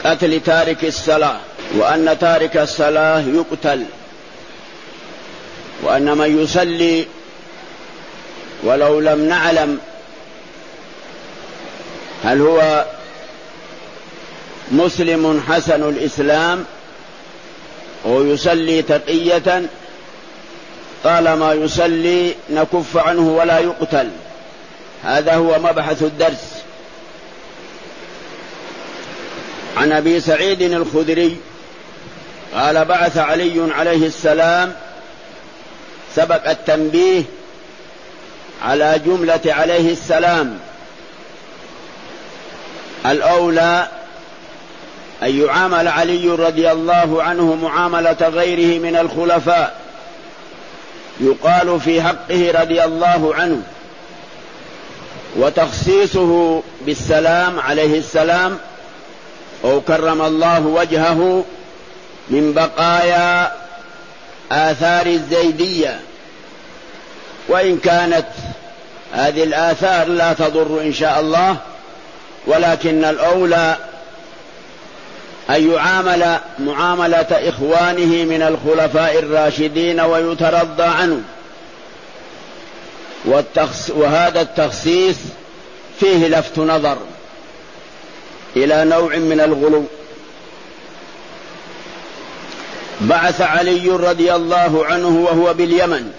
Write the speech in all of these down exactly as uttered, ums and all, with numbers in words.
قتل تارك الصلاة، وأن تارك الصلاة يقتل، وأن من يصلي ولو لم نعلم هل هو مسلم حسن الإسلام أو يصلي تقية، طالما يصلي نكف عنه ولا يقتل. هذا هو مبحث الدرس. عن أبي سعيد الخدري قال بعث علي عليه السلام، سبق التنبيه على جملة عليه السلام. الأولى أن يعامل علي رضي الله عنه معاملة غيره من الخلفاء، يقال في حقه رضي الله عنه، وتخصيصه بالسلام عليه السلام أو كرم الله وجهه من بقايا آثار الزيدية، وإن كانت هذه الآثار لا تضر إن شاء الله، ولكن الأولى أن يعامل معاملة إخوانه من الخلفاء الراشدين ويترضى عنه. وهذا التخصيص فيه لفت نظر إلى نوع من الغلو. بعث علي رضي الله عنه وهو باليمن،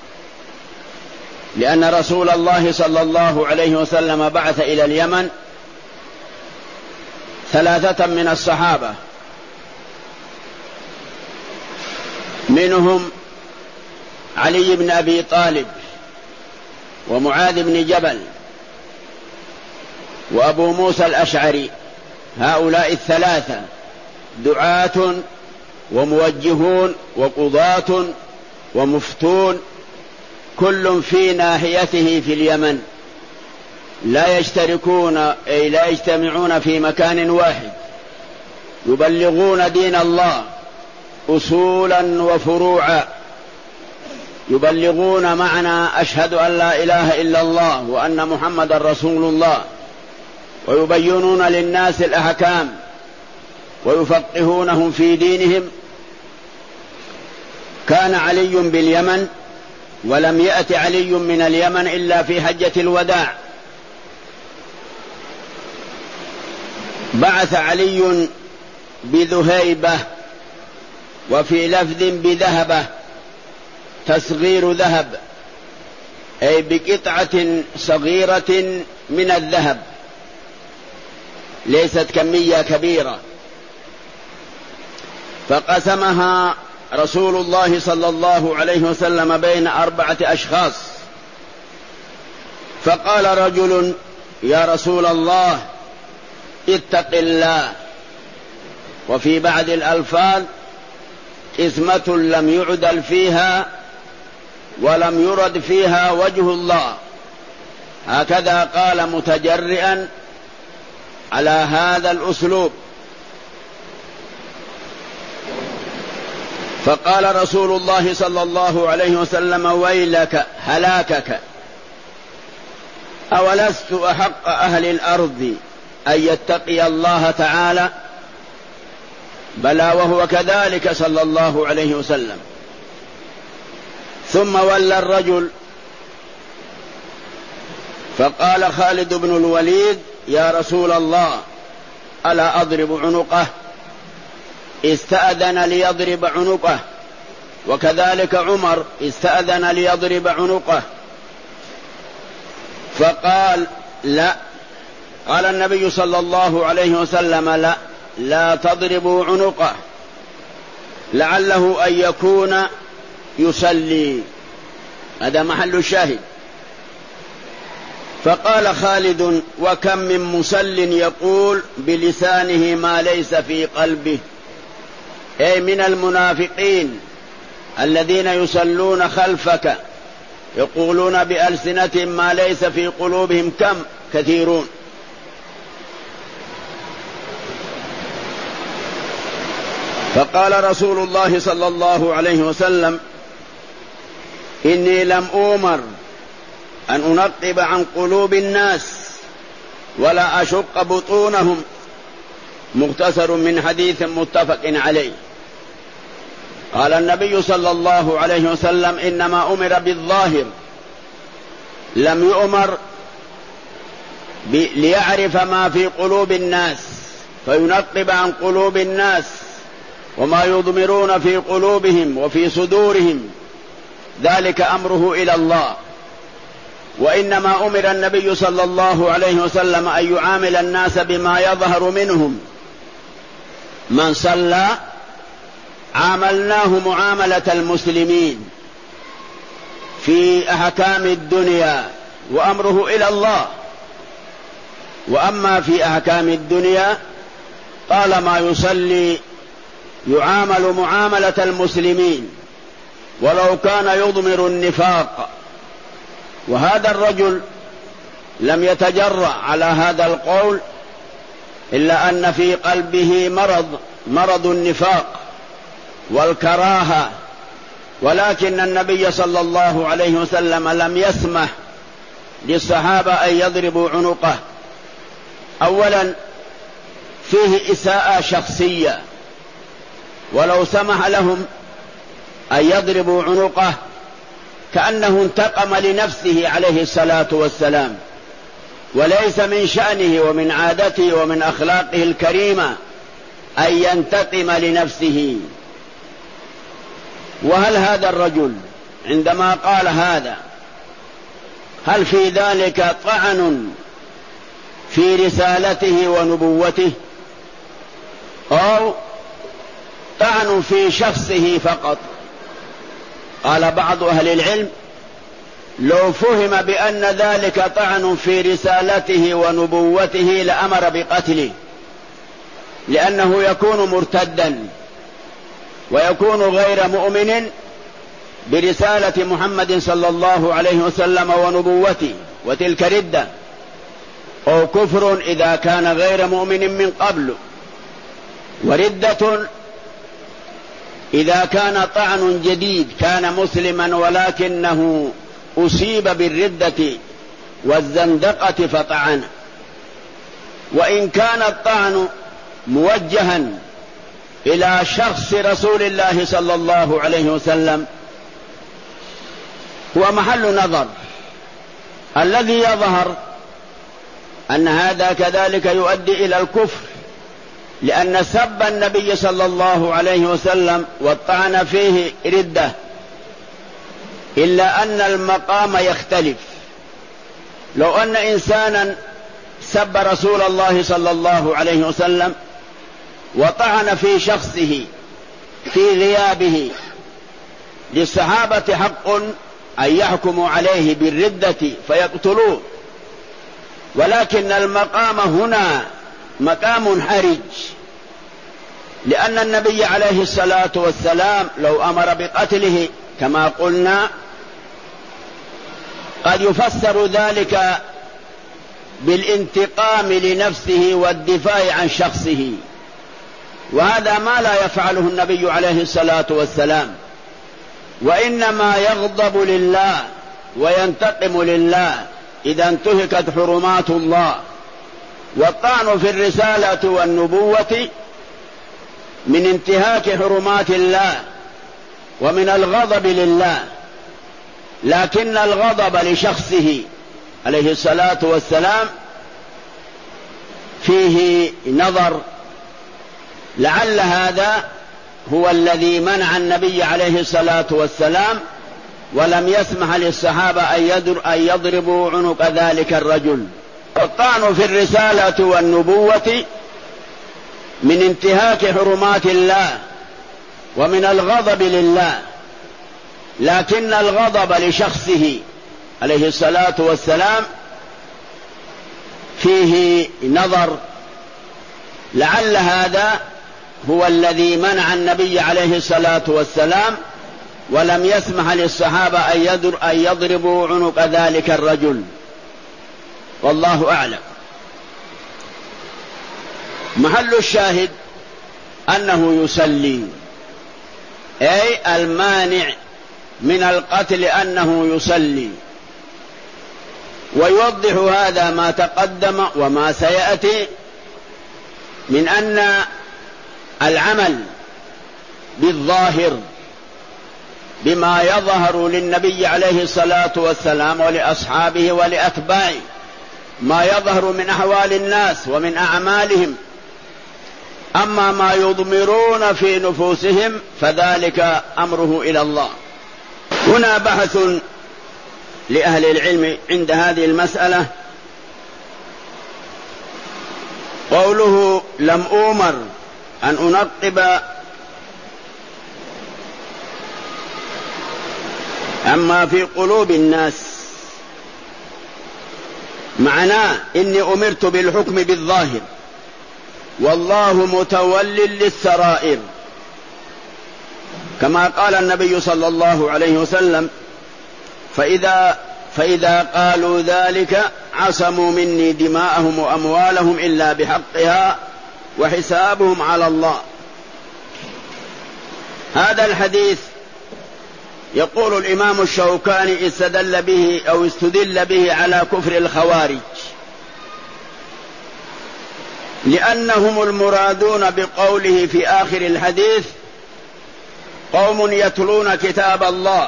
لأن رسول الله صلى الله عليه وسلم بعث إلى اليمن ثلاثة من الصحابة، منهم علي بن أبي طالب ومعاذ بن جبل وأبو موسى الأشعري. هؤلاء الثلاثة دعاة وموجهون وقضاة ومفتون، كل في ناحيته في اليمن، لا يشتركون أي لا يجتمعون في مكان واحد، يبلغون دين الله أصولا وفروعا، يبلغون معنى أشهد أن لا إله إلا الله وأن محمد رسول الله، ويبينون للناس الأحكام ويفقهونهم في دينهم. كان علي باليمن، ولم يأت علي من اليمن إلا في حجة الوداع. بعث علي بذهيبة، وفي لفظ بذهبة، تصغير ذهب، أي بقطعة صغيرة من الذهب، ليست كمية كبيرة. فقسمها رسول الله صلى الله عليه وسلم بين أربعة أشخاص. فقال رجل: يا رسول الله اتق الله. وفي بعض الألفاظ: قسمة لم يعدل فيها ولم يرد فيها وجه الله. هكذا قال متجرئا على هذا الأسلوب. فقال رسول الله صلى الله عليه وسلم: ويلك هلاكك، أولست أحق أهل الأرض أن يتقي الله تعالى؟ بلى وهو كذلك صلى الله عليه وسلم. ثم ولى الرجل فقال خالد بن الوليد: يا رسول الله ألا أضرب عنقه؟ استأذن ليضرب عنقه، وكذلك عمر استأذن ليضرب عنقه، فقال: لا. قال النبي صلى الله عليه وسلم: لا لا تضربوا عنقه، لعله أن يكون يصلي. هذا محل الشاهد. فقال خالد: وكم من مسل يقول بلسانه ما ليس في قلبه، أي من المنافقين الذين يصلون خلفك يقولون بألسنة ما ليس في قلوبهم، كم كثيرون. فقال رسول الله صلى الله عليه وسلم: إني لم أؤمر أن أنقب عن قلوب الناس ولا أشق بطونهم، مختصر من حديث متفق عليه. قال النبي صلى الله عليه وسلم: إنما أمر بالظاهر، لم يؤمر ليعرف ما في قلوب الناس فينقب عن قلوب الناس وما يضمرون في قلوبهم وفي صدورهم، ذلك أمره إلى الله. وإنما أمر النبي صلى الله عليه وسلم أن يعامل الناس بما يظهر منهم. من صلى عاملناه معاملة المسلمين في أحكام الدنيا وأمره إلى الله. وأما في أحكام الدنيا طالما يصلي يعامل معاملة المسلمين ولو كان يضمر النفاق. وهذا الرجل لم يتجرأ على هذا القول إلا أن في قلبه مرض مرض النفاق والكراهة، ولكن النبي صلى الله عليه وسلم لم يسمح للصحابة أن يضربوا عنقه. أولا فيه إساءة شخصية، ولو سمح لهم أن يضربوا عنقه كأنه انتقم لنفسه عليه الصلاة والسلام، وليس من شأنه ومن عادته ومن أخلاقه الكريمة أن ينتقم لنفسه. وهل هذا الرجل عندما قال هذا هل في ذلك طعن في رسالته ونبوته أو طعن في شخصه فقط؟ قال بعض أهل العلم: لو فهم بأن ذلك طعن في رسالته ونبوته لأمر بقتله، لأنه يكون مرتدا ويكون غير مؤمن برسالة محمد صلى الله عليه وسلم ونبوته، وتلك ردة أو كفر إذا كان غير مؤمن من قبل، وردة إذا كان طعن جديد كان مسلما ولكنه أصيب بالردة والزندقة فطعن. وإن كان الطعن موجها إلى شخص رسول الله صلى الله عليه وسلم هو محل نظر. الذي يظهر أن هذا كذلك يؤدي إلى الكفر، لأن سب النبي صلى الله عليه وسلم والطعن فيه ردة، إلا أن المقام يختلف. لو أن إنسانا سب رسول الله صلى الله عليه وسلم وطعن في شخصه في غيابه، للصحابة حق أن يحكموا عليه بالردة فيقتلوه، ولكن المقام هنا مقام حرج، لأن النبي عليه الصلاة والسلام لو أمر بقتله كما قلنا قد يفسر ذلك بالانتقام لنفسه والدفاع عن شخصه، وهذا ما لا يفعله النبي عليه الصلاة والسلام، وإنما يغضب لله وينتقم لله إذا انتهكت حرمات الله. والطعن في الرسالة والنبوة من انتهاك حرمات الله ومن الغضب لله، لكن الغضب لشخصه عليه الصلاة والسلام فيه نظر. لعل هذا هو الذي منع النبي عليه الصلاة والسلام ولم يسمح للصحابة أن يضربوا عنق ذلك الرجل. الطعن في الرسالة والنبوة من انتهاك حرمات الله ومن الغضب لله، لكن الغضب لشخصه عليه الصلاة والسلام فيه نظر. لعل هذا هو الذي منع النبي عليه الصلاة والسلام ولم يسمح للصحابة أن يضربوا عنق ذلك الرجل، والله أعلم. محل الشاهد أنه يصلي، أي المانع من القتل أنه يصلي. ويوضح هذا ما تقدم وما سيأتي من أن العمل بالظاهر بما يظهر للنبي عليه الصلاة والسلام ولأصحابه ولأتباعه، ما يظهر من أحوال الناس ومن أعمالهم، أما ما يضمرون في نفوسهم فذلك أمره إلى الله. هنا بحث لأهل العلم عند هذه المسألة. قوله لم أؤمر أن أنقب عما في قلوب الناس، معناه إني أمرت بالحكم بالظاهر والله متول للسرائر، كما قال النبي صلى الله عليه وسلم: فإذا, فإذا قالوا ذلك عصموا مني دماءهم وأموالهم إلا بحقها وحسابهم على الله. هذا الحديث يقول الإمام الشوكاني استدل به أو استدل به على كفر الخوارج، لأنهم المرادون بقوله في آخر الحديث: قوم يتلون كتاب الله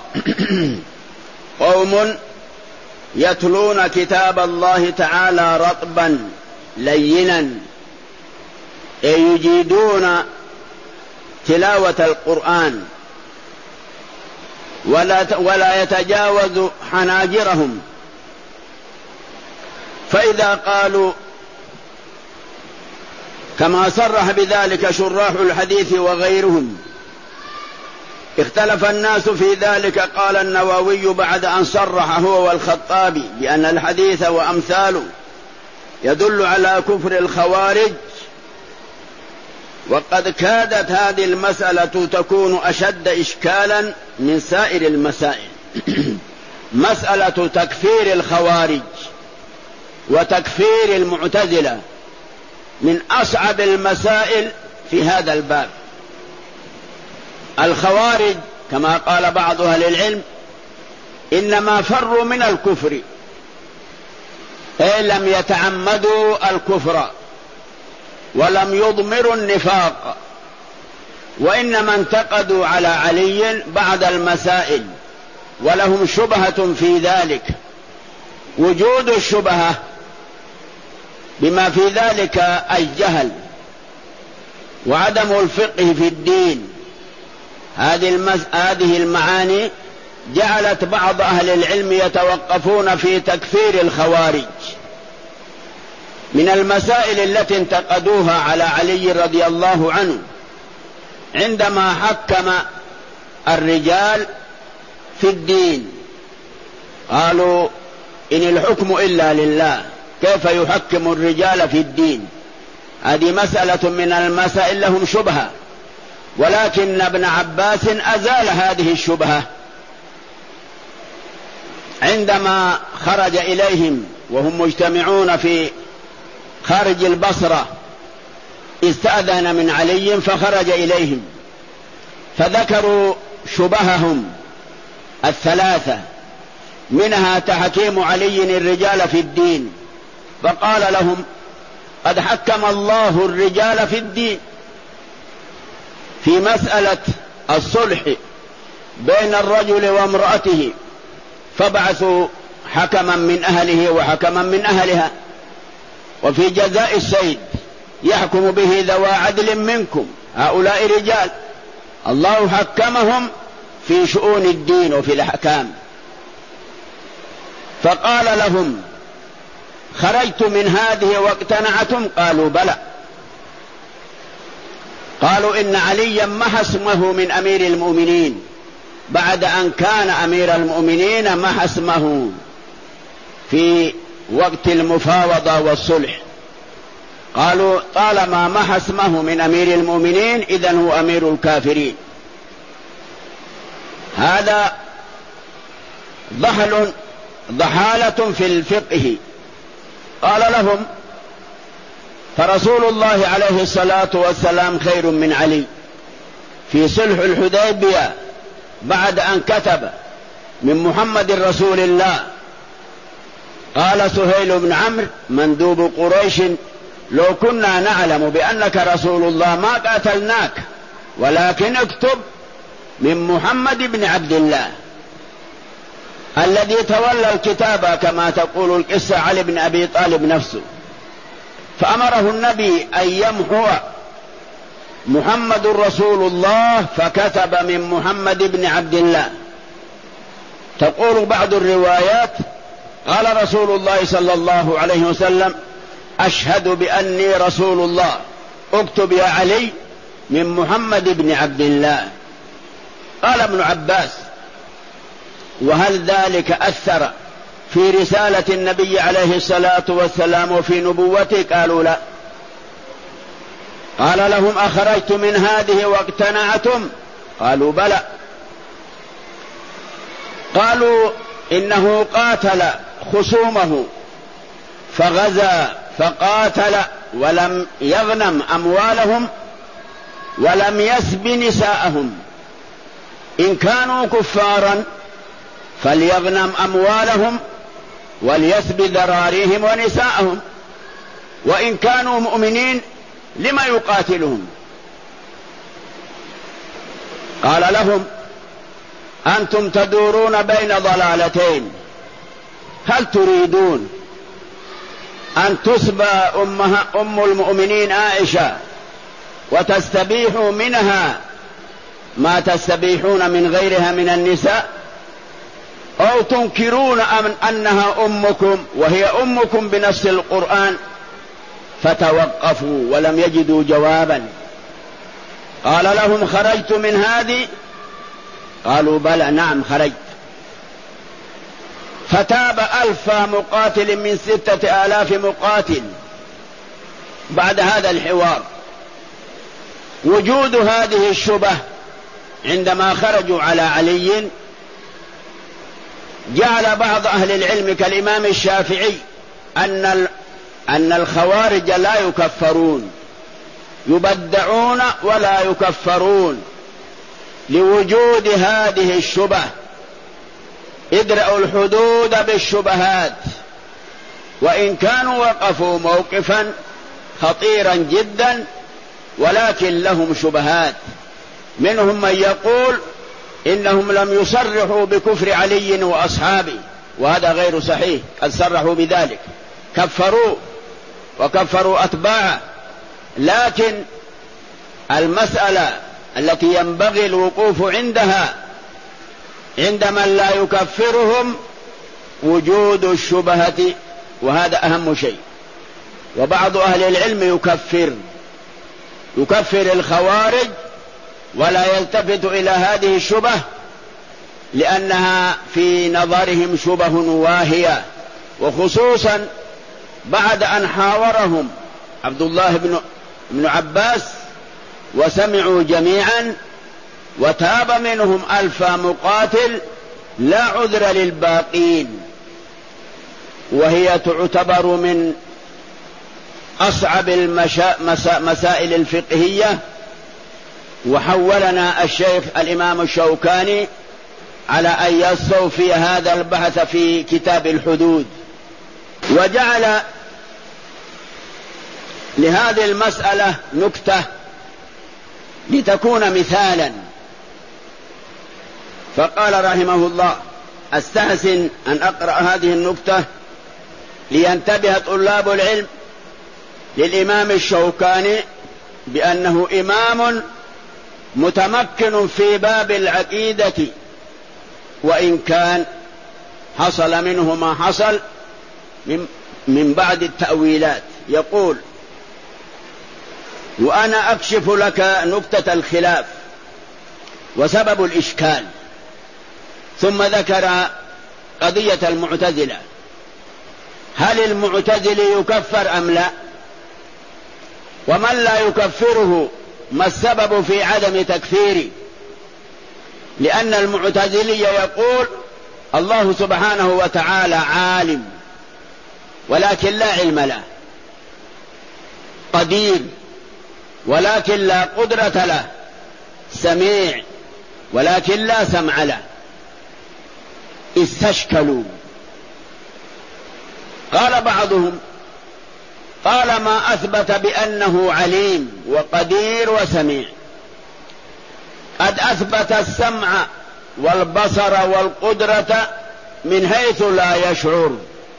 قوم يتلون كتاب الله تعالى رطبا لينا، أي يجيدون تلاوة القرآن ولا ولا يتجاوز حناجرهم. فإذا قالوا كما صرح بذلك شراح الحديث وغيرهم، اختلف الناس في ذلك. قال النووي بعد أن صرح هو والخطابي بأن الحديث وأمثاله يدل على كفر الخوارج، وقد كادت هذه المسألة تكون أشد إشكالا من سائر المسائل. مسألة تكفير الخوارج وتكفير المعتزلة من أصعب المسائل في هذا الباب. الخوارج كما قال بعض أهل العلم إنما فروا من الكفر، أي لم يتعمدوا الكفر ولم يضمروا النفاق، وإنما انتقدوا على علي بعض المسائل ولهم شبهة في ذلك. وجود الشبهة بما في ذلك الجهل وعدم الفقه في الدين، هذه المز... هذه المعاني جعلت بعض أهل العلم يتوقفون في تكفير الخوارج. من المسائل التي انتقدوها على علي رضي الله عنه عندما حكم الرجال في الدين، قالوا إن الحكم إلا لله، كيف يحكم الرجال في الدين؟ هذه مسألة من المسائل لهم شبهة، ولكن ابن عباس أزال هذه الشبهة عندما خرج إليهم وهم مجتمعون في خارج البصرة، استأذن من علي فخرج إليهم فذكروا شبههم الثلاثة، منها تحكيم علي الرجال في الدين، فقال لهم: قد حكم الله الرجال في الدين في مسألة الصلح بين الرجل وامرأته، فبعثوا حكما من أهله وحكما من أهلها، وفي جزاء السيد يحكم به ذوى عدل منكم، هؤلاء رجال الله حكمهم في شؤون الدين وفي الأحكام. فقال لهم: خرجت من هذه واقتنعتم؟ قالوا: بلى. قالوا: إن عليا محى اسمه من أمير المؤمنين بعد أن كان أمير المؤمنين، محى اسمه في وقت المفاوضة والصلح. قالوا: طالما محى اسمه من أمير المؤمنين إذن هو أمير الكافرين. هذا ضحل ضحالة في الفقه. قال لهم: فرسول الله عليه الصلاة والسلام خير من علي. في صلح الحديبية بعد أن كتب من محمد رسول الله، قال سهيل بن عمرو مندوب قريش لو كنا نعلم بأنك رسول الله ما قاتلناك، ولكن اكتب من محمد بن عبد الله الذي تولى الكتابة كما تقول القصة علي بن أبي طالب نفسه، فأمره النبي أن يمحو محمد رسول الله فكتب من محمد بن عبد الله. تقول بعض الروايات قال رسول الله صلى الله عليه وسلم أشهد بأني رسول الله، اكتب يا علي من محمد بن عبد الله. قال ابن عباس وهل ذلك أثر في رسالة النبي عليه الصلاة والسلام وفي نبوته؟ قالوا لا. قال لهم أخرجت من هذه واقتنعتم؟ قالوا بلى. قالوا إنه قاتل خصومه فغزا فقاتل ولم يغنم أموالهم ولم يسب نساءهم، إن كانوا كفارا فليغنم أموالهم وليسب ذراريهم ونساءهم، وإن كانوا مؤمنين لما يقاتلهم؟ قال لهم أنتم تدورون بين ضلالتين، هل تريدون أن تسبى أمها أم المؤمنين عائشة وتستبيحوا منها ما تستبيحون من غيرها من النساء، أو تنكرون أنها أمكم وهي أمكم بنص القرآن؟ فتوقفوا ولم يجدوا جوابا. قال لهم خرجت من هذه؟ قالوا بلى نعم خرجت. فتاب ألف مقاتل من ستة آلاف مقاتل بعد هذا الحوار. وجود هذه الشبه عندما خرجوا على علي جعل بعض أهل العلم كالإمام الشافعي أن أن الخوارج لا يكفرون، يبدعون ولا يكفرون لوجود هذه الشبه. ادرأوا الحدود بالشبهات، وإن كانوا وقفوا موقفا خطيرا جدا ولكن لهم شبهات. منهم من يقول إنهم لم يصرحوا بكفر علي وأصحابه، وهذا غير صحيح، قد صرحوا بذلك، كفروا وكفروا أتباعه، لكن المسألة التي ينبغي الوقوف عندها عند من لا يكفرهم وجود الشبهة، وهذا أهم شيء. وبعض أهل العلم يكفر يكفر الخوارج ولا يلتفت إلى هذه الشبه لأنها في نظرهم شبه واهية، وخصوصا بعد أن حاورهم عبد الله بن, بن عباس وسمعوا جميعا وتاب منهم ألف مقاتل لا عذر للباقين، وهي تعتبر من أصعب المسائل الفقهية. وحولنا الشيخ الإمام الشوكاني على أن يستوفي هذا البحث في كتاب الحدود، وجعل لهذه المسألة نكتة لتكون مثالا. فقال رحمه الله: أستحسن أن أقرأ هذه النكتة لينتبه طلاب العلم للإمام الشوكاني بأنه إمام متمكن في باب العقيدة، وإن كان حصل منه ما حصل من بعد التأويلات. يقول: وأنا أكشف لك نكتة الخلاف وسبب الإشكال. ثم ذكر قضية المعتزلة، هل المعتزل يكفر أم لا؟ ومن لا يكفره ما السبب في عدم تكفيره؟ لأن المعتزلي يقول الله سبحانه وتعالى عالم ولكن لا علم له، قدير ولكن لا قدرة له، سميع ولكن لا سمع له. استشكلوا. قال بعضهم: طالما أثبت بأنه عليم وقدير وسميع. قد أثبت السمع والبصر والقدرة من حيث لا يشعر،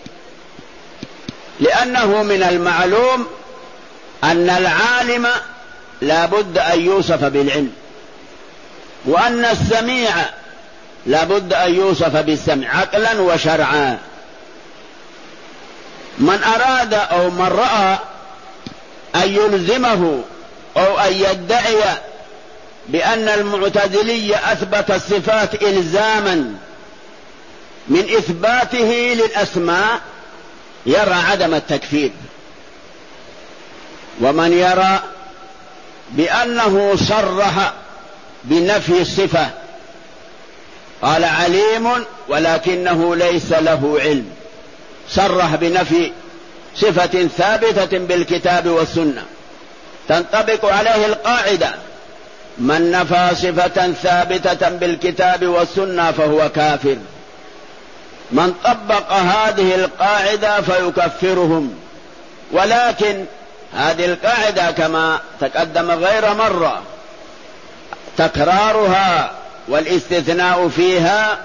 لأنه من المعلوم أن العالم لا بد أن يوصف بالعلم، وأن السميع لا بد أن يوصف بالسمع عقلا وشرعا. من أراد أو من رأى أن يلزمه أو أن يدعي بأن المعتزلي أثبت الصفات إلزاما من إثباته للأسماء يرى عدم التكفير، ومن يرى بأنه صرح بنفي الصفة، قال عليم ولكنه ليس له علم، صرح بنفي صفة ثابتة بالكتاب والسنة، تنطبق عليه القاعدة: من نفى صفة ثابتة بالكتاب والسنة فهو كافر. من طبق هذه القاعدة فيكفرهم، ولكن هذه القاعدة كما تقدم غير مرة تكرارها والاستثناء فيها،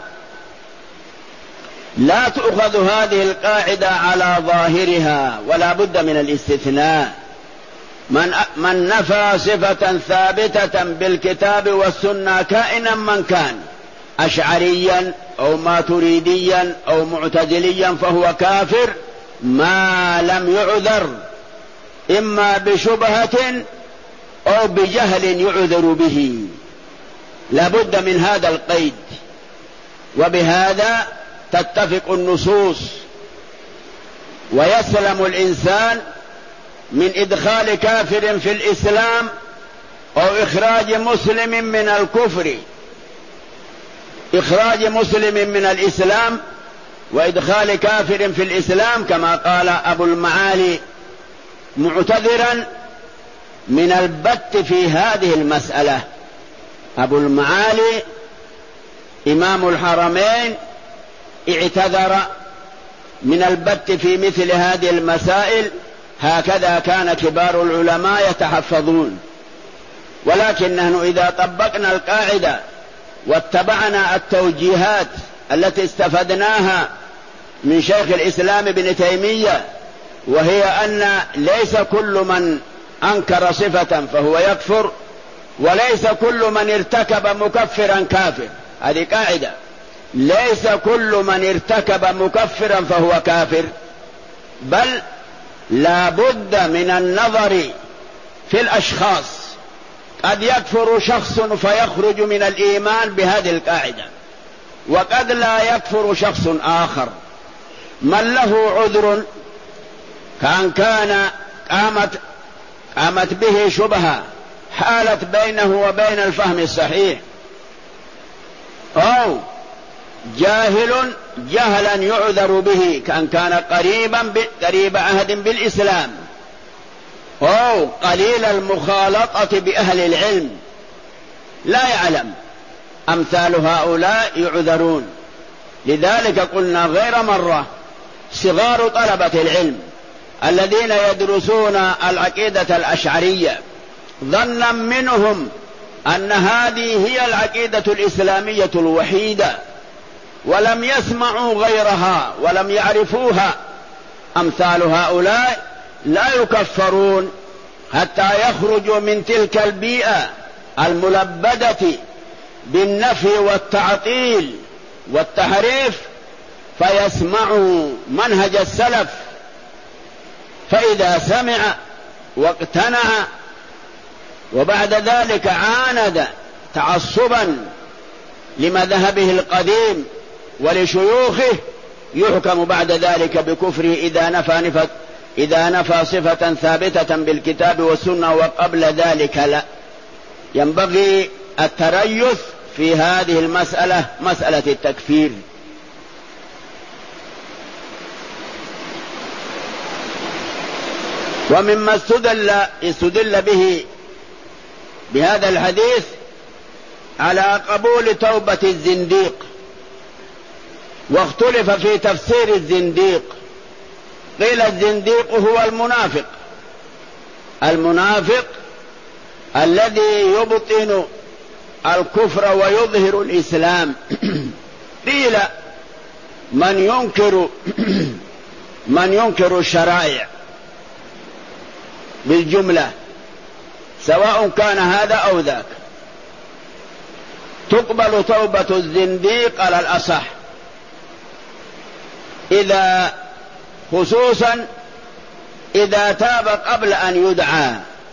لا تؤخذ هذه القاعدة على ظاهرها ولا بد من الاستثناء. من, من نفى صفة ثابتة بالكتاب والسنة كائنا من كان، أشعريا أو ماتريديا أو معتزليا، فهو كافر ما لم يعذر إما بشبهة أو بجهل يعذر به، لا بد من هذا القيد. وبهذا تتفق النصوص ويسلم الإنسان من إدخال كافر في الإسلام أو إخراج مسلم من الكفر، إخراج مسلم من الإسلام وإدخال كافر في الإسلام، كما قال أبو المعالي معتذرا من البت في هذه المسألة. أبو المعالي إمام الحرمين اعتذر من البت في مثل هذه المسائل، هكذا كان كبار العلماء يتحفظون. ولكن نحن إذا طبقنا القاعدة واتبعنا التوجيهات التي استفدناها من شيخ الإسلام ابن تيمية، وهي أن ليس كل من أنكر صفة فهو يكفر، وليس كل من ارتكب مكفرا كافر، هذه قاعدة، ليس كل من ارتكب مكفرا فهو كافر، بل لا بد من النظر في الأشخاص. قد يكفر شخص فيخرج من الإيمان بهذه القاعدة، وقد لا يكفر شخص آخر. من له عذر كان كان قامت, قامت به شبهة حالت بينه وبين الفهم الصحيح، أو جاهل جهلا يعذر به كان كان قريبا قريب عهد بالإسلام، أو قليل المخالطة بأهل العلم لا يعلم، أمثال هؤلاء يعذرون. لذلك قلنا غير مرة صغار طلبة العلم الذين يدرسون العقيدة الأشعرية ظنا منهم أن هذه هي العقيدة الإسلامية الوحيدة، ولم يسمعوا غيرها ولم يعرفوها، أمثال هؤلاء لا يكفرون حتى يخرجوا من تلك البيئة الملبدة بالنفي والتعطيل والتحريف فيسمعوا منهج السلف، فإذا سمع واقتنع وبعد ذلك عاند تعصبا لمذهبه القديم ولشيوخه يحكم بعد ذلك بكفره إذا نفى نفت إذا نفى صفة ثابتة بالكتاب والسنة، وقبل ذلك لا. ينبغي التريث في هذه المسألة، مسألة التكفير. ومما استدل, استدل به بهذا الحديث على قبول توبة الزنديق، واختلف في تفسير الزنديق، قيل الزنديق هو المنافق، المنافق الذي يبطن الكفر ويظهر الإسلام. قيل من ينكر من ينكر الشرائع بالجملة سواء كان هذا أو ذاك. تقبل توبة الزنديق على الأصح إذا خصوصا إذا تاب قبل أن يدعى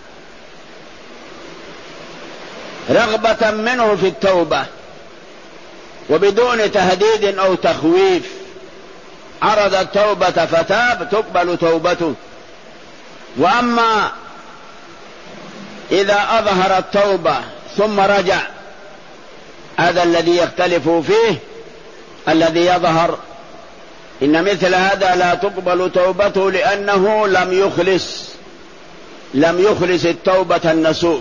رغبة منه في التوبة وبدون تهديد أو تخويف، عرض التوبة فتاب تقبل توبته. وأما إذا أظهر التوبة ثم رجع، هذا الذي يختلف فيه الذي يظهر، إن مثل هذا لا تقبل توبته لأنه لم يخلص لم يخلص التوبة النصوح.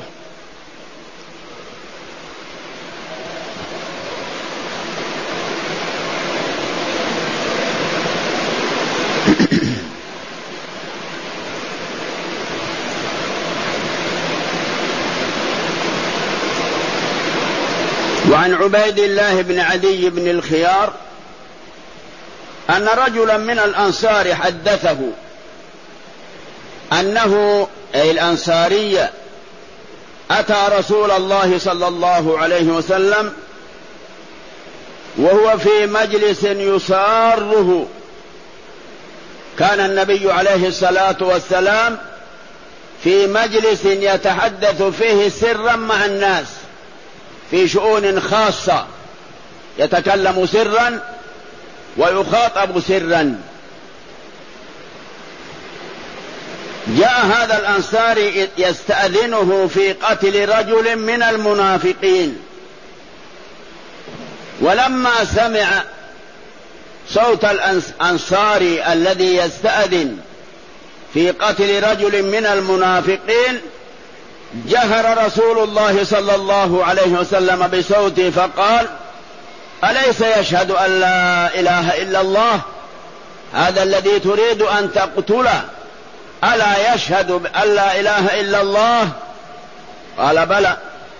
وعن عبيد الله بن عدي بن الخيار أن رجلا من الأنصار حدثه أنه أي الأنصاري أتى رسول الله صلى الله عليه وسلم وهو في مجلس يساره. كان النبي عليه الصلاة والسلام في مجلس يتحدث فيه سرا مع الناس في شؤون خاصة، يتكلم سرا ويخاطب سرا. جاء هذا الأنصاري يستأذنه في قتل رجل من المنافقين، ولما سمع صوت الأنصاري الذي يستأذن في قتل رجل من المنافقين جهر رسول الله صلى الله عليه وسلم بصوته فقال: أليس يشهد أن لا إله إلا الله هذا الذي تريد أن تقتله؟ ألا يشهد أن لا إله إلا الله؟ قال: بلى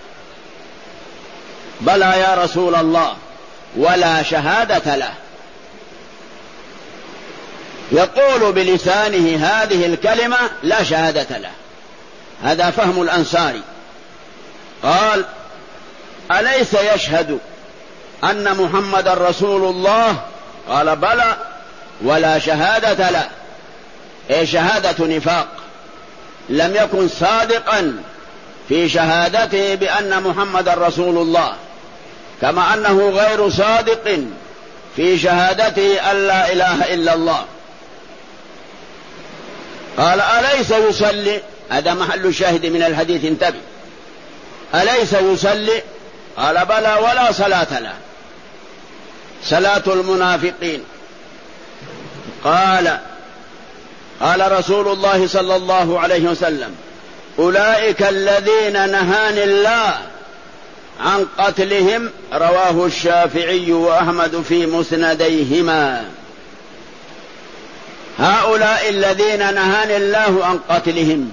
بلى يا رسول الله، ولا شهادة له. يقول بلسانه هذه الكلمة لا شهادة له. هذا فهم الأنصاري. قال: أليس يشهد أن محمد رسول الله؟ قال: بلى ولا شهادة له. أي شهادة نفاق، لم يكن صادقا في شهادته بأن محمد رسول الله، كما أنه غير صادق في شهادته أن لا إله إلا الله. قال: أليس يصلي؟ هذا محل الشاهد من الحديث، انتبه. أليس يصلي؟ قال: بلى ولا صلاة له، صلاة المنافقين. قال قال رسول الله صلى الله عليه وسلم: أولئك الذين نهاني الله عن قتلهم. رواه الشافعي وأحمد في مسنديهما. هؤلاء الذين نهاني الله عن قتلهم.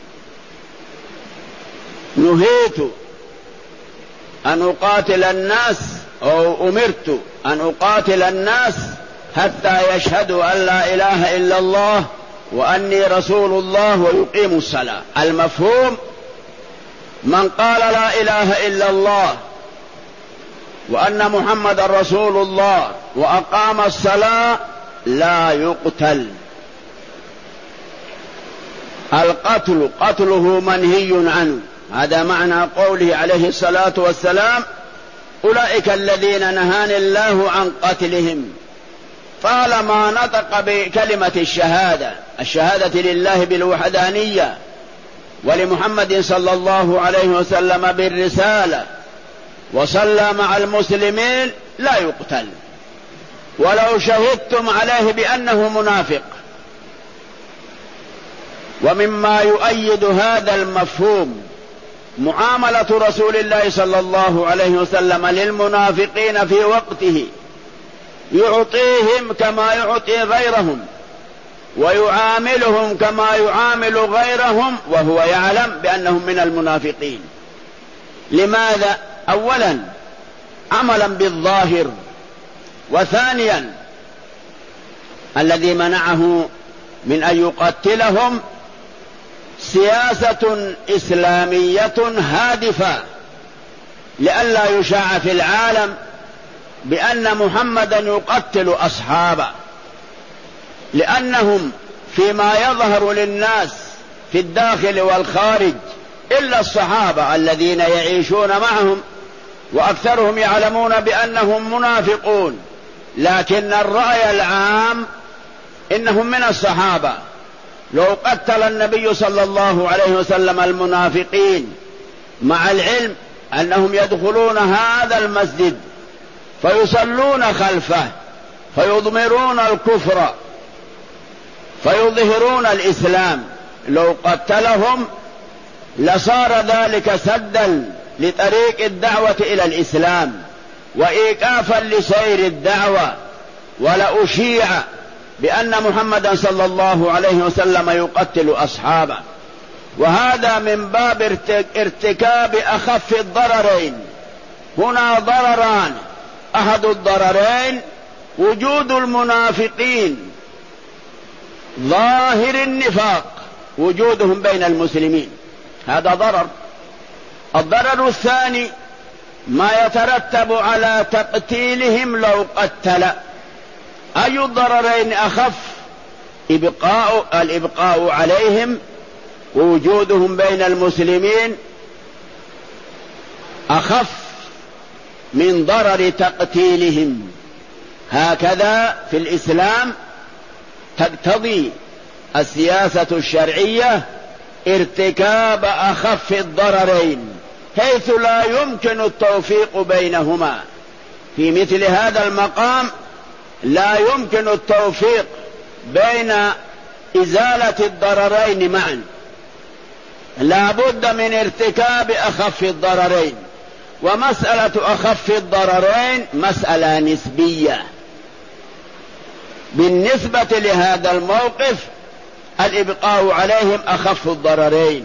نهيت أن أقاتل الناس أو أمرت أن أقاتل الناس حتى يشهدوا أن لا إله إلا الله وأني رسول الله ويقيموا الصلاة. المفهوم: من قال لا إله إلا الله وأن محمد رسول الله وأقام الصلاة لا يقتل. القتل قتله منهي عنه. هذا معنى قوله عليه الصلاة والسلام: أولئك الذين نهاني الله عن قتلهم. طالما نطق بكلمة الشهادة، الشهادة لله بالوحدانية ولمحمد صلى الله عليه وسلم بالرسالة وصلى مع المسلمين، لا يقتل ولو شهدتم عليه بأنه منافق. ومما يؤيد هذا المفهوم معاملة رسول الله صلى الله عليه وسلم للمنافقين في وقته، يعطيهم كما يعطي غيرهم، ويعاملهم كما يعامل غيرهم وهو يعلم بأنهم من المنافقين. لماذا؟ أولا عملا بالظاهر، وثانيا الذي منعه من أن يقتلهم سياسة إسلامية هادفة لئلا يشاع في العالم بأن محمدا يقتل أصحابه، لأنهم فيما يظهر للناس في الداخل والخارج إلا الصحابة الذين يعيشون معهم وأكثرهم يعلمون بأنهم منافقون، لكن الرأي العام إنهم من الصحابة. لو قتل النبي صلى الله عليه وسلم المنافقين مع العلم أنهم يدخلون هذا المسجد فيصلون خلفه فيضمرون الكفر فيظهرون الإسلام، لو قتلهم لصار ذلك سدا لطريق الدعوة إلى الإسلام وإيقافا لسير الدعوة، ولأشيع بأن محمدا صلى الله عليه وسلم يقتل أصحابه. وهذا من باب ارتكاب أخف الضررين. هنا ضرران، أحد الضررين وجود المنافقين ظاهر النفاق، وجودهم بين المسلمين، هذا ضرر. الضرر الثاني ما يترتب على تقتيلهم لو قتل. أي الضررين أخف؟ إبقاء الإبقاء عليهم ووجودهم بين المسلمين أخف من ضرر تقتيلهم. هكذا في الإسلام تقتضي السياسة الشرعية ارتكاب أخف الضررين، حيث لا يمكن التوفيق بينهما. في مثل هذا المقام لا يمكن التوفيق بين إزالة الضررين معا، لا بد من ارتكاب أخف الضررين. ومسألة أخف الضررين مسألة نسبية. بالنسبة لهذا الموقف الإبقاء عليهم أخف الضررين.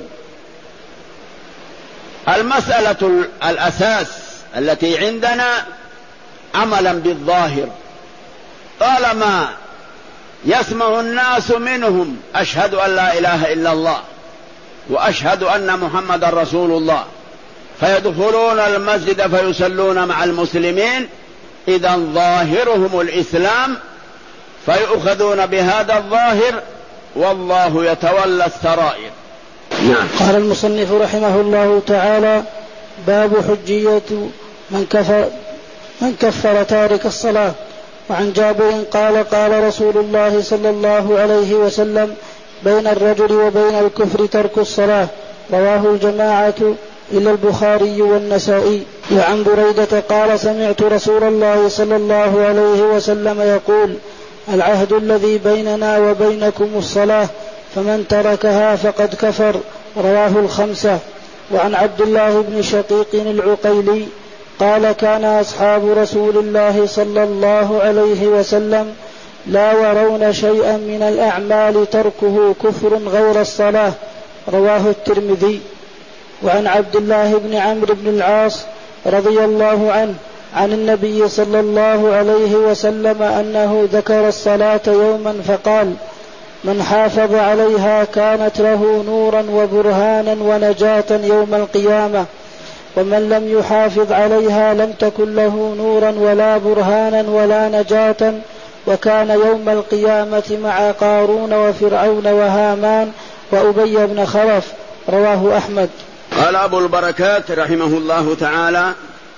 المسألة الأساس التي عندنا عملا بالظاهر، طالما يسمع الناس منهم أشهد أن لا إله إلا الله وأشهد أن محمد رسول الله، فيدخلون المسجد فيصلون مع المسلمين، إذا ظاهرهم الإسلام فيؤخذون بهذا الظاهر، والله يتولى السرائر. نعم. قال المصنف رحمه الله تعالى: باب حجية من كفر, من كفر تارك الصلاة. وعن جابر قال: قال رسول الله صلى الله عليه وسلم: بين الرجل وبين الكفر ترك الصلاة. رواه الجماعة إلا البخاري والنسائي. وعن بريدة قال: سمعت رسول الله صلى الله عليه وسلم يقول: العهد الذي بيننا وبينكم الصلاة، فمن تركها فقد كفر. رواه الخمسة. وعن عبد الله بن شقيق العقيلي قال: كان أصحاب رسول الله صلى الله عليه وسلم لا يرون شيئا من الأعمال تركه كفر غير الصلاة. رواه الترمذي. وعن عبد الله بن عمرو بن العاص رضي الله عنه عن النبي صلى الله عليه وسلم أنه ذكر الصلاة يوما فقال: من حافظ عليها كانت له نورا وبرهانا ونجاة يوم القيامة، ومن لم يحافظ عليها لم تكن له نورا ولا برهانا ولا نجاة، وكان يوم القيامة مع قارون وفرعون وهامان وأبي بن خلف. رواه أحمد. قال أبو البركات رحمه الله تعالى: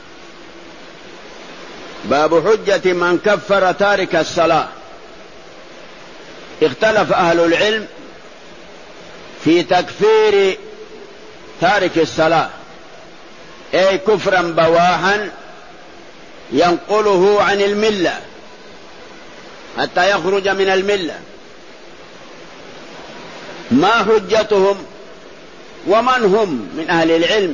باب حجة من كفر تارك الصلاة. اختلف أهل العلم في تكفير تارك الصلاة، أي كفرا بواحا ينقله عن الملة حتى يخرج من الملة. ما حجتهم ومن هم من أهل العلم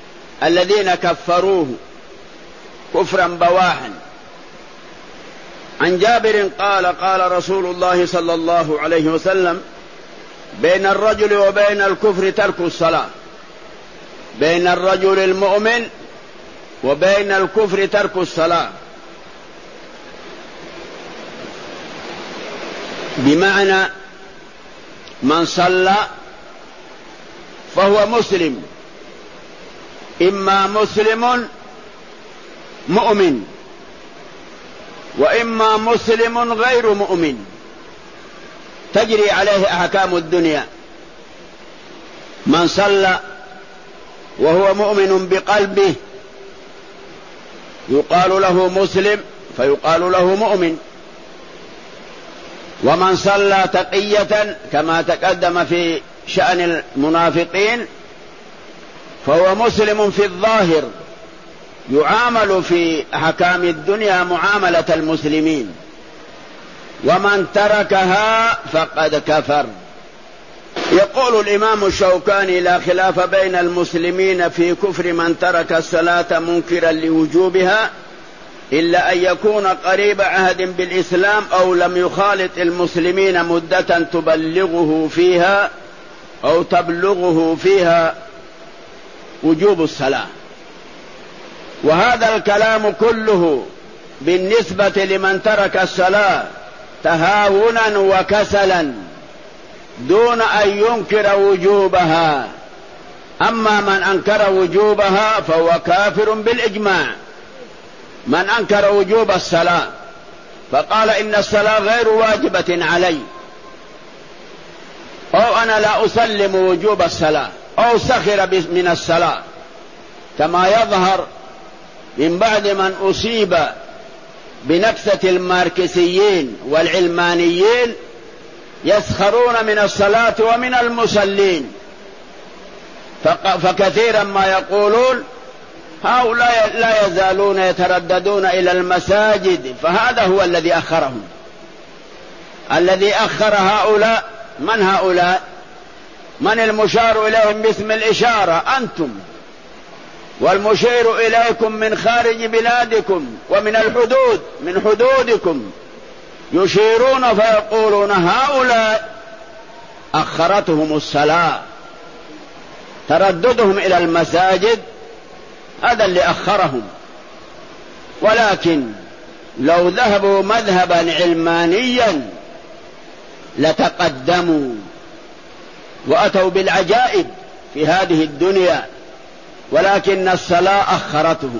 الذين كفروه كفرا بواحا؟ عن جابر قال قال رسول الله صلى الله عليه وسلم: بين الرجل وبين الكفر ترك الصلاة. بين الرجل المؤمن وبين الكفر ترك الصلاة، بمعنى من صلى فهو مسلم، إما مسلم مؤمن وإما مسلم غير مؤمن، تجري عليه أحكام الدنيا. من صلى وهو مؤمن بقلبه يقال له مسلم فيقال له مؤمن، ومن صلى تقية كما تقدم في شأن المنافقين فهو مسلم في الظاهر، يعامل في أحكام الدنيا معاملة المسلمين، ومن تركها فقد كفر. يقول الإمام الشوكاني: لا خلاف بين المسلمين في كفر من ترك الصلاة منكرا لوجوبها، إلا أن يكون قريب عهد بالإسلام أو لم يخالط المسلمين مدة تبلغه فيها أو تبلغه فيها وجوب الصلاة. وهذا الكلام كله بالنسبة لمن ترك الصلاة تهاونا وكسلا دون أن ينكر وجوبها. أما من أنكر وجوبها فهو كافر بالإجماع. من أنكر وجوب الصلاة فقال إن الصلاة غير واجبة علي، أو أنا لا أسلم وجوب الصلاة، أو سخر من الصلاة، كما يظهر من بعد من أصيب بنكسة الماركسيين والعلمانيين يسخرون من الصلاة ومن المصلين. فكثيرا ما يقولون هؤلاء لا يزالون يترددون إلى المساجد، فهذا هو الذي أخرهم. الذي أخر هؤلاء من هؤلاء؟ من المشار إليهم باسم الإشارة؟ أنتم، والمشير إليكم من خارج بلادكم ومن الحدود من حدودكم، يشيرون فيقولون هؤلاء أخرتهم الصلاة، ترددهم إلى المساجد هذا اللي أخرهم. ولكن لو ذهبوا مذهبا علمانيا لتقدموا وأتوا بالعجائب في هذه الدنيا، ولكن الصلاة أخرتهم،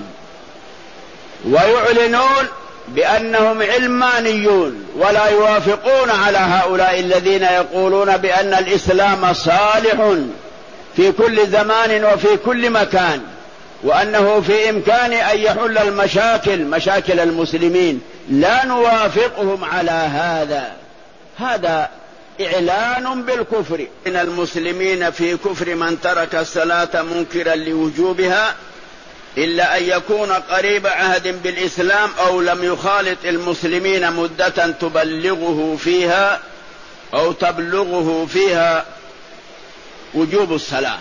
ويعلنون بأنهم علمانيون ولا يوافقون على هؤلاء الذين يقولون بأن الإسلام صالح في كل زمان وفي كل مكان، وأنه في إمكان أن يحل المشاكل مشاكل المسلمين. لا نوافقهم على هذا. هذا إعلان بالكفر. إن المسلمين في كفر من ترك الصلاة منكرا لوجوبها، إلا أن يكون قريب عهد بالإسلام أو لم يخالط المسلمين مدة تبلغه فيها أو تبلغه فيها وجوب الصلاة.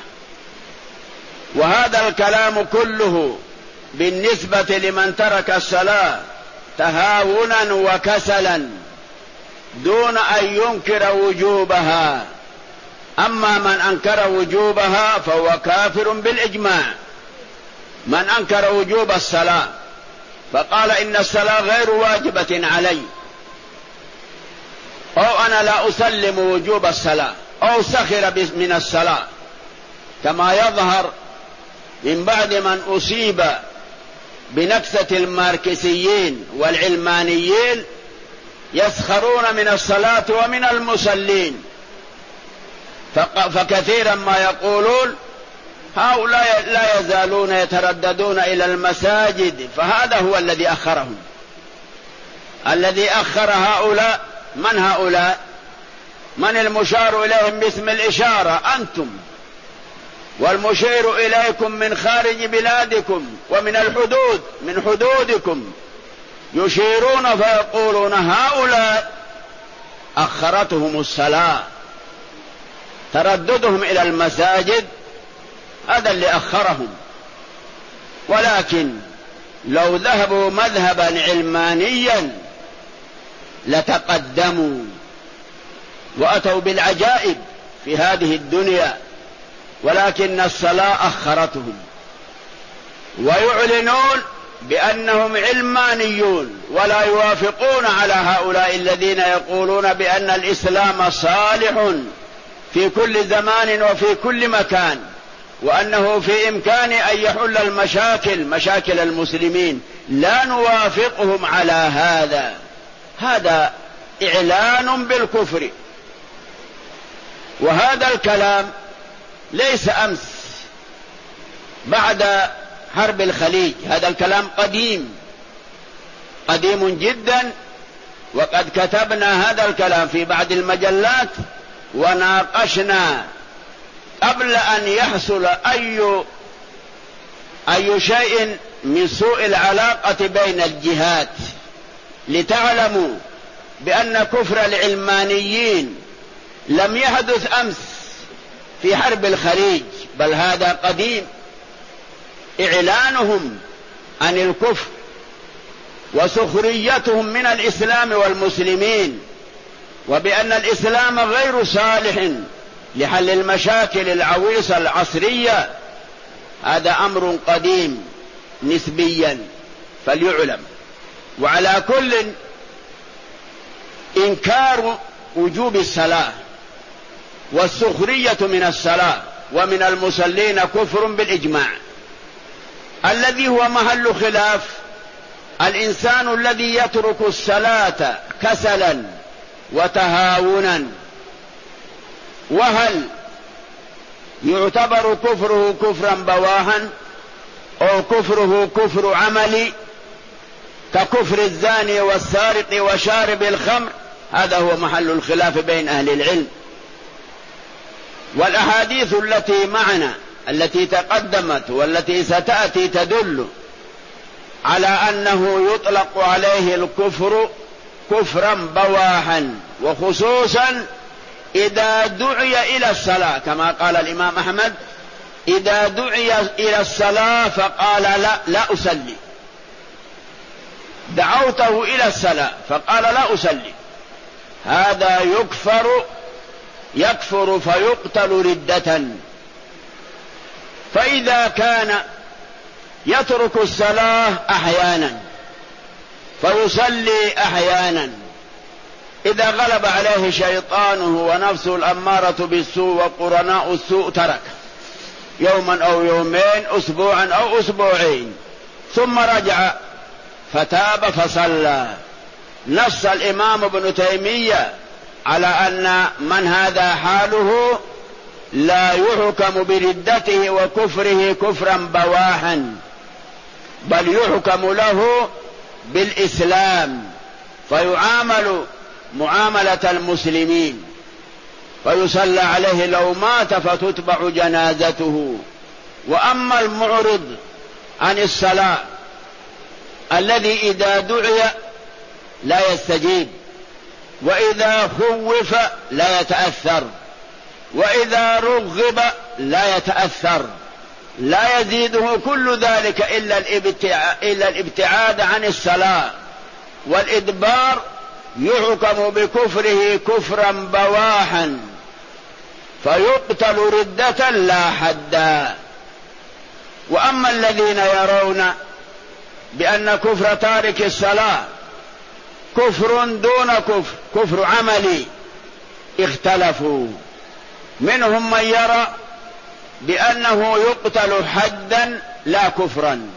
وهذا الكلام كله بالنسبة لمن ترك الصلاة تهاونا وكسلا دون أن ينكر وجوبها. أما من أنكر وجوبها فهو كافر بالإجماع. من أنكر وجوب الصلاة فقال إن الصلاة غير واجبة علي، أو أنا لا أسلم وجوب الصلاة، أو سخر من الصلاة، كما يظهر من بعد من أصيب بنكسة الماركسيين والعلمانيين يسخرون من الصلاة ومن المصلين. فكثيرا ما يقولون هؤلاء لا يزالون يترددون إلى المساجد، فهذا هو الذي أخرهم. الذي أخر هؤلاء من هؤلاء؟ من المشار إليهم باسم الإشارة؟ أنتم، والمشير إليكم من خارج بلادكم ومن الحدود من حدودكم، يشيرون فيقولون هؤلاء أخرتهم الصلاة، ترددهم إلى المساجد هذا اللي أخرهم. ولكن لو ذهبوا مذهبا علمانيا لتقدموا وأتوا بالعجائب في هذه الدنيا، ولكن الصلاة أخرتهم، ويعلنون بأنهم علمانيون ولا يوافقون على هؤلاء الذين يقولون بأن الإسلام صالح في كل زمان وفي كل مكان، وأنه في إمكان أن يحل المشاكل مشاكل المسلمين. لا نوافقهم على هذا، هذا إعلان بالكفر. وهذا الكلام ليس أمس بعد حرب الخليج، هذا الكلام قديم قديم جدا، وقد كتبنا هذا الكلام في بعض المجلات وناقشنا قبل أن يحصل أي أي شيء من سوء العلاقة بين الجهات، لتعلموا بأن كفر العلمانيين لم يحدث أمس في حرب الخليج، بل هذا قديم. إعلانهم عن الكفر وسخريتهم من الإسلام والمسلمين، وبأن الإسلام غير صالح لحل المشاكل العويصة العصرية، هذا أمر قديم نسبيا فليعلم. وعلى كل إنكار وجوب الصلاة والسخرية من الصلاة ومن المصلين كفر بالإجماع. الذي هو محل خلاف الإنسان الذي يترك الصلاة كسلا وتهاونا، وهل يعتبر كفره كفرا بواحا أو كفره كفر عملي ككفر الزاني والسارق وشارب الخمر؟ هذا هو محل الخلاف بين أهل العلم. والأحاديث التي معنا التي تقدمت والتي ستأتي تدل على أنه يطلق عليه الكفر كفرا بواحا، وخصوصا إذا دعي إلى الصلاة، كما قال الإمام أحمد: إذا دعي إلى الصلاة فقال لا لا أصلي، دعوته إلى الصلاة فقال لا أصلي، هذا يكفر يكفر فيقتل ردة. فإذا كان يترك الصلاة أحيانا فيصلي أحيانا، إذا غلب عليه شيطانه ونفسه الأمارة بالسوء وقرناء السوء ترك يوما أو يومين، أسبوعا أو أسبوعين، ثم رجع فتاب فصلى. نص الإمام ابن تيمية على أن من هذا حاله لا يحكم بردته وكفره كفرا بواحا، بل يحكم له بالإسلام، فيعامل معاملة المسلمين، فيصلى عليه لو مات فتتبع جنازته. وأما المعرض عن الصلاة الذي إذا دعي لا يستجيب، وإذا خوف لا يتأثر، وإذا رغب لا يتأثر، لا يزيده كل ذلك إلا الابتعاد, إلا الابتعاد عن الصلاة والإدبار، يحكم بكفره كفرا بواحا فيقتل ردة لا حدا. وأما الذين يرون بأن كفر تارك الصلاة كفر دون كفر كفر عملي اختلفوا، منهم من يرى بأنه يقتل حدا لا كفرا،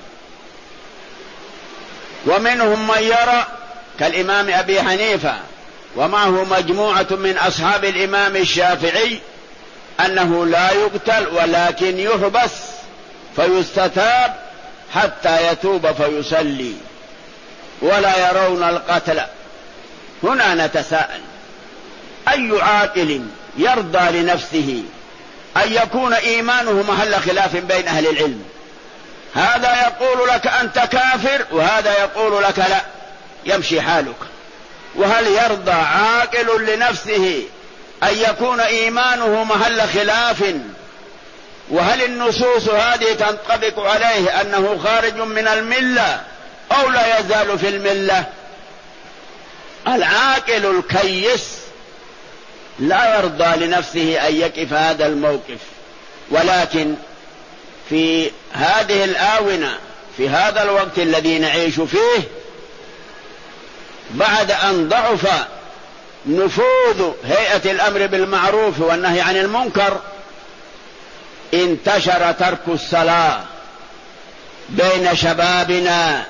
ومنهم من يرى كالإمام أبي حنيفة ومعه مجموعة من أصحاب الإمام الشافعي أنه لا يقتل ولكن يحبس فيستتاب حتى يتوب فيصلي، ولا يرون القتل. هنا نتساءل: أي عاقل يرضى لنفسه أن يكون إيمانه محل خلاف بين أهل العلم؟ هذا يقول لك أنت كافر، وهذا يقول لك لا، يمشي حالك. وهل يرضى عاقل لنفسه أن يكون إيمانه محل خلاف؟ وهل النصوص هذه تنطبق عليه أنه خارج من الملة أو لا يزال في الملة؟ العاقل الكيس لا يرضى لنفسه أن يقف هذا الموقف، ولكن في هذه الآونة في هذا الوقت الذي نعيش فيه بعد أن ضعف نفوذ هيئة الأمر بالمعروف والنهي عن المنكر انتشر ترك الصلاة بين شبابنا.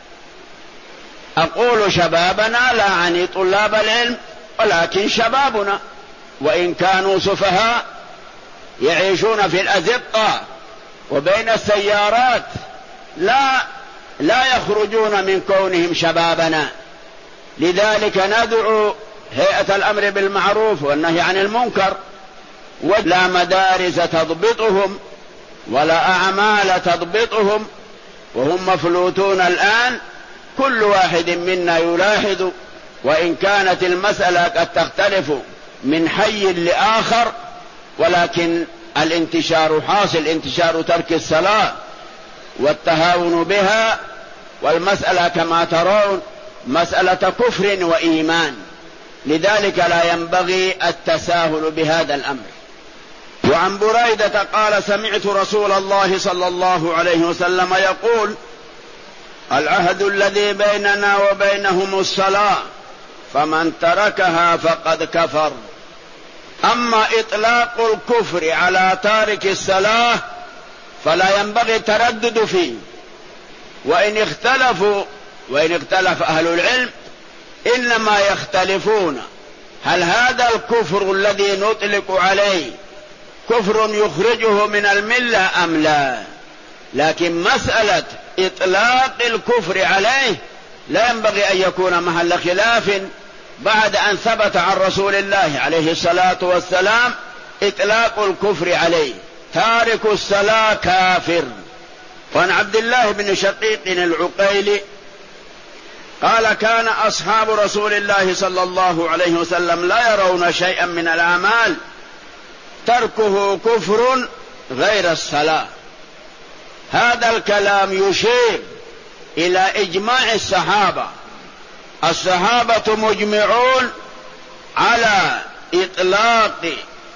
أقول شبابنا لا أعني طلاب العلم، ولكن شبابنا وإن كانوا سفهاء يعيشون في الأزقة وبين السيارات لا لا يخرجون من كونهم شبابنا. لذلك ندعو هيئة الأمر بالمعروف والنهي عن المنكر، ولا مدارس تضبطهم ولا أعمال تضبطهم، وهم مفلوتون الآن. كل واحد منا يلاحظ، وإن كانت المسألة قد تختلف من حي لآخر، ولكن الانتشار حاصل، انتشار ترك الصلاة والتهاون بها، والمسألة كما ترون مسألة كفر وإيمان. لذلك لا ينبغي التساهل بهذا الأمر. وعن بريدة قال سمعت رسول الله صلى الله عليه وسلم يقول العهد الذي بيننا وبينهم الصلاة فمن تركها فقد كفر. أما إطلاق الكفر على تارك الصلاة فلا ينبغي التردد فيه، وإن اختلفوا وإن اختلف أهل العلم إنما يختلفون هل هذا الكفر الذي نطلق عليه كفر يخرجه من الملة أم لا. لكن مسألة إطلاق الكفر عليه لا ينبغي أن يكون محل خلاف بعد أن ثبت عن رسول الله عليه الصلاة والسلام إطلاق الكفر عليه. تارك الصلاة كافر. وعن عبد الله بن شقيق العقيلي قال كان أصحاب رسول الله صلى الله عليه وسلم لا يرون شيئا من الأعمال تركه كفر غير الصلاة. هذا الكلام يشير إلى إجماع الصحابة. الصحابة مجمعون على إطلاق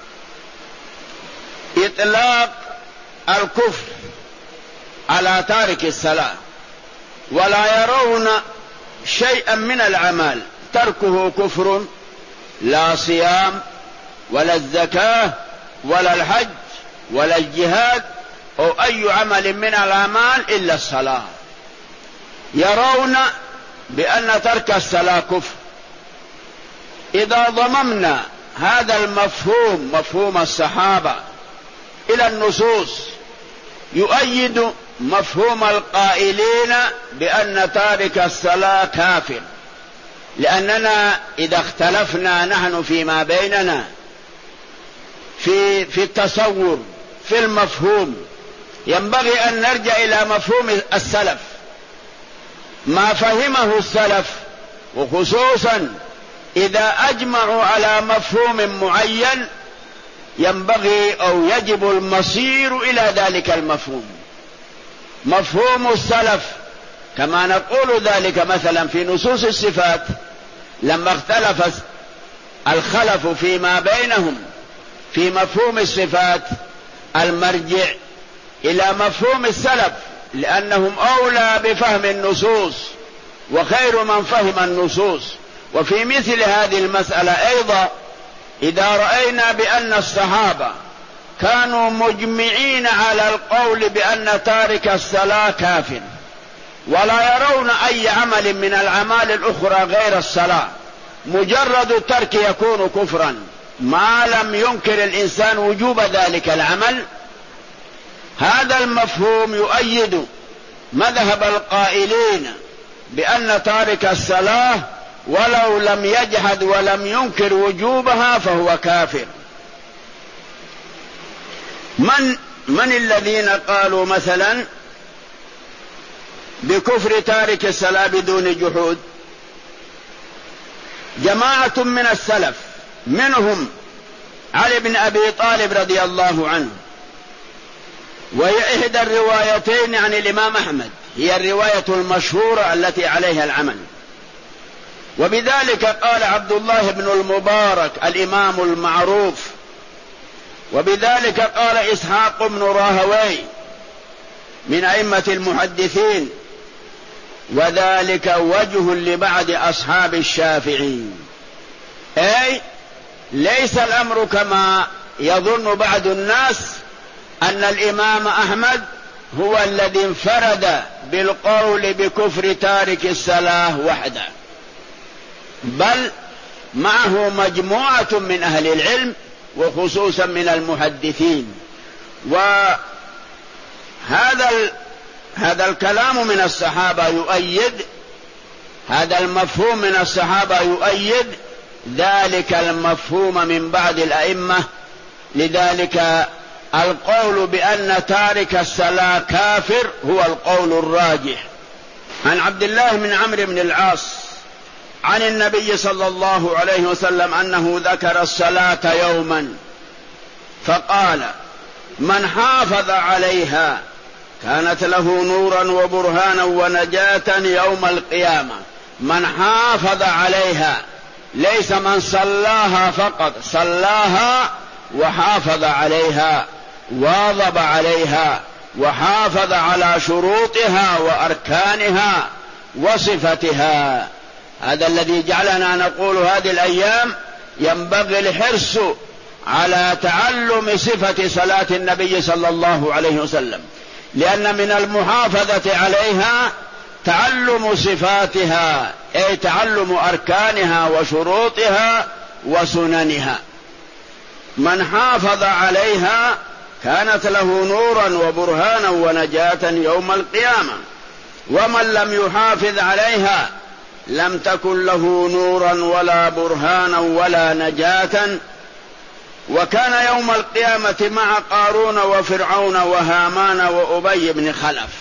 إطلاق الكفر على تارك الصلاة، ولا يرون شيئا من العمل تركه كفر، لا صيام ولا الزكاة ولا الحج ولا الجهاد أو أي عمل من الأعمال إلا الصلاة. يرون بأن ترك الصلاة كفر. إذا ضممنا هذا المفهوم مفهوم الصحابة إلى النصوص يؤيد مفهوم القائلين بأن تارك الصلاة كافر، لأننا إذا اختلفنا نحن فيما بيننا في في التصور في المفهوم ينبغي أن نرجع إلى مفهوم السلف، ما فهمه السلف، وخصوصا إذا أجمعوا على مفهوم معين ينبغي أو يجب المصير إلى ذلك المفهوم. مفهوم السلف كما نقول ذلك مثلا في نصوص الصفات، لما اختلف الخلف فيما بينهم في مفهوم الصفات المرجع إلى مفهوم السلف، لأنهم أولى بفهم النصوص وخير من فهم النصوص. وفي مثل هذه المسألة أيضا إذا رأينا بأن الصحابة كانوا مجمعين على القول بأن تارك الصلاة كافر، ولا يرون أي عمل من الأعمال الأخرى غير الصلاة، مجرد الترك يكون كفرا ما لم ينكر الإنسان وجوب ذلك العمل. هذا المفهوم يؤيد مذهب القائلين بأن تارك الصلاة ولو لم يجحد ولم ينكر وجوبها فهو كافر. من من الذين قالوا مثلا بكفر تارك الصلاة بدون جحود؟ جماعة من السلف، منهم علي بن أبي طالب رضي الله عنه، وهي إحدى الروايتين عن الإمام أحمد، هي الرواية المشهورة التي عليها العمل. وبذلك قال عبد الله بن المبارك الإمام المعروف، وبذلك قال إسحاق بن راهوي من أئمة المحدثين، وذلك وجه لبعض أصحاب الشافعي، أي ليس الأمر كما يظن بعض الناس أن الإمام أحمد هو الذي انفرد بالقول بكفر تارك الصلاة وحده، بل معه مجموعة من أهل العلم وخصوصا من المحدثين. وهذا هذا الكلام من الصحابة يؤيد، هذا المفهوم من الصحابة يؤيد ذلك المفهوم من بعض الأئمة. لذلك القول بأن تارك الصلاة كافر هو القول الراجح. عن عبد الله بن عمرو بن العاص عن النبي صلى الله عليه وسلم أنه ذكر الصلاة يوما فقال: من حافظ عليها كانت له نورا وبرهانا ونجاة يوم القيامة. من حافظ عليها، ليس من صلاها فقط، صلاها وحافظ عليها، واظب عليها، وحافظ على شروطها وأركانها وصفتها. هذا الذي جعلنا نقول هذه الأيام ينبغي الحرص على تعلم صفة صلاة النبي صلى الله عليه وسلم، لأن من المحافظة عليها تعلم صفاتها، أي تعلم أركانها وشروطها وسننها. من حافظ عليها كانت له نورا وبرهانا ونجاة يوم القيامة، ومن لم يحافظ عليها لم تكن له نورا ولا برهانا ولا نجاة. وكان يوم القيامة مع قارون وفرعون وهامان وأبي بن خلف.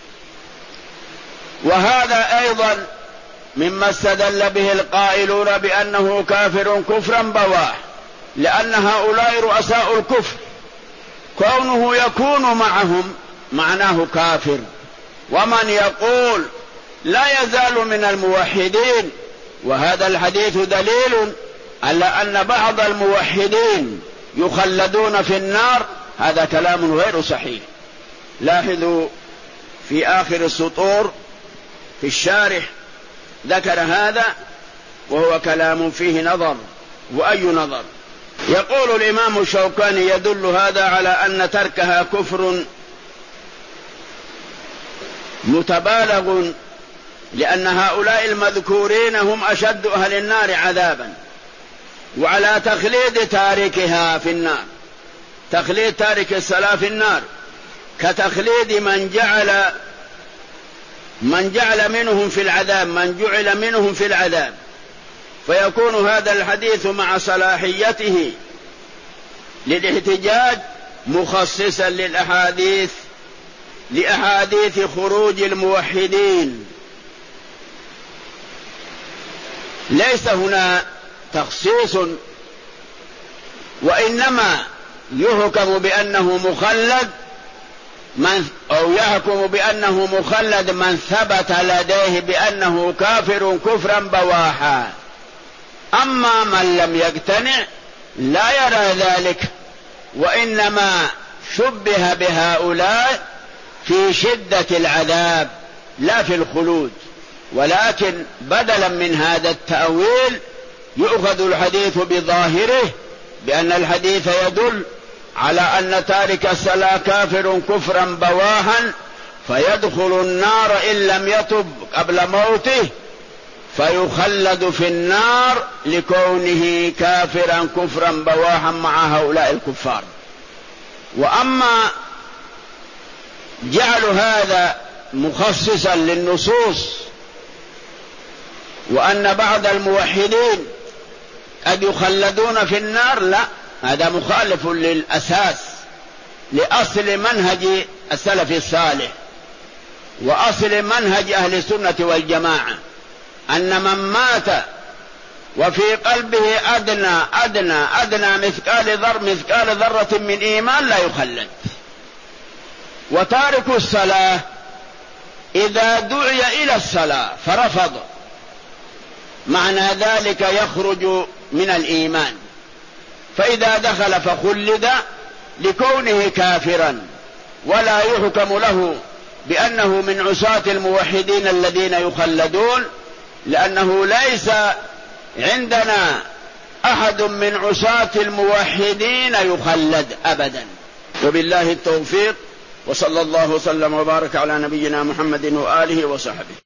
وهذا أيضا مما استدل به القائلون بأنه كافر كفرا بواح، لأن هؤلاء رؤساء الكفر، كونه يكون معهم معناه كافر. ومن يقول لا يزال من الموحدين، وهذا الحديث دليل على أن بعض الموحدين يخلدون في النار، هذا كلام غير صحيح. لاحظوا في آخر السطور في الشارح ذكر هذا، وهو كلام فيه نظر. وأي نظر؟ يقول الإمام الشوكاني: يدل هذا على أن تركها كفر متبالغ، لأن هؤلاء المذكورين هم أشد أهل النار عذابا، وعلى تخليد تاركها في النار، تخليد تارك الصلاة في النار كتخليد من جعل من جعل منهم في العذاب، من جعل منهم في العذاب. فيكون هذا الحديث مع صلاحيته للاحتجاج مخصصا للأحاديث لأحاديث خروج الموحدين. ليس هنا تخصيص، وإنما يحكم بأنه مخلد من أو يحكم بأنه مخلد من ثبت لديه بأنه كافر كفرا بواحا. أما من لم يقتنع لا يرى ذلك، وإنما شبه بهؤلاء في شدة العذاب لا في الخلود. ولكن بدلا من هذا التأويل يؤخذ الحديث بظاهره، بأن الحديث يدل على أن تارك الصلاة كافر كفرا بواحا فيدخل النار إن لم يتب قبل موته، فيخلد في النار لكونه كافرا كفرا بواحا مع هؤلاء الكفار. وأما جعل هذا مخصصا للنصوص، وأن بعض الموحدين قد يخلدون في النار، لا، هذا مخالف للأساس، لأصل منهج السلف الصالح وأصل منهج أهل السنة والجماعة، أن من مات وفي قلبه أدنى أدنى أدنى مثقال ذر مثقال ذرة من إيمان لا يخلد. وتارك الصلاة إذا دعي إلى الصلاة فرفض معنى ذلك يخرج من الإيمان، فإذا دخل فخلد لكونه كافرا، ولا يحكم له بأنه من عصاة الموحدين الذين يخلدون، لأنه ليس عندنا أحد من عصاة الموحدين يخلد أبدا. وبالله التوفيق، وصلى الله وسلم وبارك على نبينا محمد وآله وصحبه.